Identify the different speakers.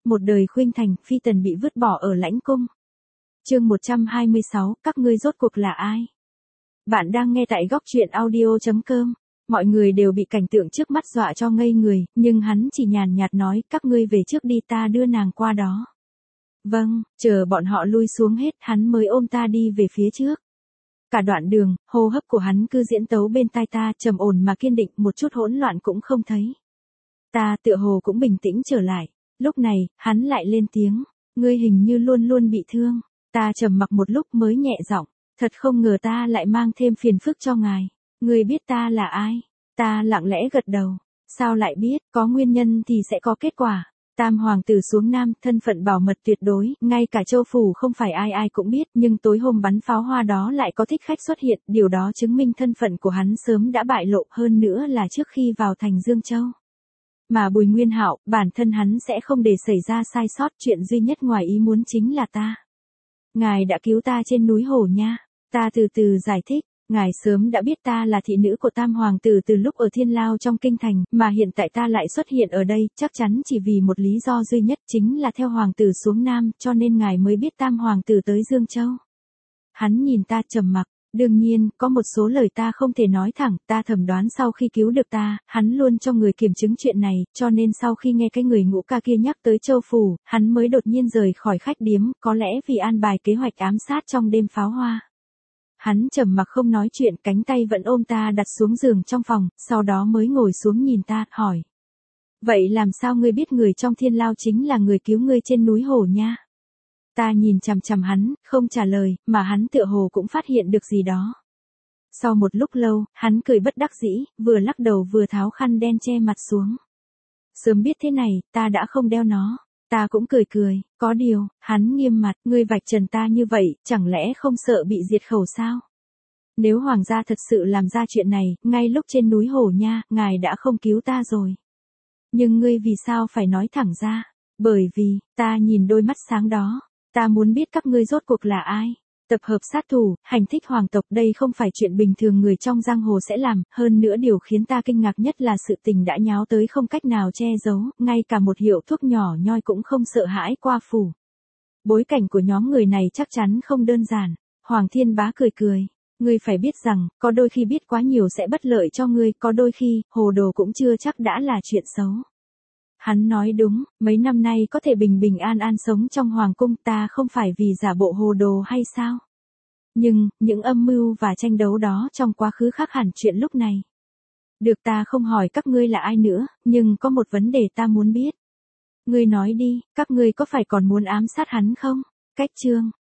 Speaker 1: một đời khuynh thành, phi tần bị vứt bỏ ở lãnh cung. Chương 126, các ngươi rốt cuộc là ai? Bạn đang nghe tại góc truyện audio.com. Mọi người đều bị cảnh tượng trước mắt dọa cho ngây người, nhưng hắn chỉ nhàn nhạt nói, các ngươi về trước đi, ta đưa nàng qua đó. Vâng, chờ bọn họ lui xuống hết, hắn mới ôm ta đi về phía trước. Cả đoạn đường, hô hấp của hắn cứ diễn tấu bên tai ta, trầm ổn mà kiên định, một chút hỗn loạn cũng không thấy. Ta tựa hồ cũng bình tĩnh trở lại. Lúc này, hắn lại lên tiếng, ngươi hình như luôn luôn bị thương. Ta trầm mặc một lúc mới nhẹ giọng, thật không ngờ ta lại mang thêm phiền phức cho ngài. Ngươi biết ta là ai? Ta lặng lẽ gật đầu. Sao lại biết, có nguyên nhân thì sẽ có kết quả. Tam hoàng tử xuống Nam, thân phận bảo mật tuyệt đối, ngay cả châu phủ không phải ai ai cũng biết, nhưng tối hôm bắn pháo hoa đó lại có thích khách xuất hiện, điều đó chứng minh thân phận của hắn sớm đã bại lộ, hơn nữa là trước khi vào thành Dương Châu. Mà Bùi Nguyên Hạo, bản thân hắn sẽ không để xảy ra sai sót, chuyện duy nhất ngoài ý muốn chính là ta. Ngài đã cứu ta trên núi Hổ Nha. Ta từ từ giải thích, ngài sớm đã biết ta là thị nữ của Tam hoàng tử từ lúc ở Thiên Lao trong kinh thành, mà hiện tại ta lại xuất hiện ở đây, chắc chắn chỉ vì một lý do duy nhất, chính là theo hoàng tử xuống Nam, cho nên ngài mới biết Tam hoàng tử tới Dương Châu. Hắn nhìn ta trầm mặc. Đương nhiên, có một số lời ta không thể nói thẳng, ta thẩm đoán sau khi cứu được ta, hắn luôn cho người kiểm chứng chuyện này, cho nên sau khi nghe cái người ngũ ca kia nhắc tới châu phủ, hắn mới đột nhiên rời khỏi khách điếm, có lẽ vì an bài kế hoạch ám sát trong đêm pháo hoa. Hắn trầm mặc không nói chuyện, cánh tay vẫn ôm ta đặt xuống giường trong phòng, sau đó mới ngồi xuống nhìn ta, hỏi. Vậy làm sao ngươi biết người trong Thiên Lao chính là người cứu ngươi trên núi Hổ Nha? Ta nhìn chằm chằm hắn, không trả lời, mà hắn tựa hồ cũng phát hiện được gì đó. Sau một lúc lâu, hắn cười bất đắc dĩ, vừa lắc đầu vừa tháo khăn đen che mặt xuống. Sớm biết thế này, ta đã không đeo nó. Ta cũng cười, có điều, hắn nghiêm mặt, ngươi vạch trần ta như vậy, chẳng lẽ không sợ bị diệt khẩu sao? Nếu hoàng gia thật sự làm ra chuyện này, ngay lúc trên núi Hổ Nha, ngài đã không cứu ta rồi. Nhưng ngươi vì sao phải nói thẳng ra? Bởi vì, ta nhìn đôi mắt sáng đó. Ta muốn biết các ngươi rốt cuộc là ai. Tập hợp sát thủ, hành thích hoàng tộc, đây không phải chuyện bình thường người trong giang hồ sẽ làm, hơn nữa điều khiến ta kinh ngạc nhất là sự tình đã nháo tới không cách nào che giấu, ngay cả một hiệu thuốc nhỏ nhoi cũng không sợ hãi qua phủ. Bối cảnh của nhóm người này chắc chắn không đơn giản. Hoàng Thiên Bá cười. Ngươi phải biết rằng, có đôi khi biết quá nhiều sẽ bất lợi cho ngươi, có đôi khi, hồ đồ cũng chưa chắc đã là chuyện xấu. Hắn nói đúng, mấy năm nay có thể bình an sống trong hoàng cung, ta không phải vì giả bộ hồ đồ hay sao? Nhưng, những âm mưu và tranh đấu đó trong quá khứ khác hẳn chuyện lúc này. Được, ta không hỏi các ngươi là ai nữa, nhưng có một vấn đề ta muốn biết. Ngươi nói đi, các ngươi có phải còn muốn ám sát hắn không? Cách chương,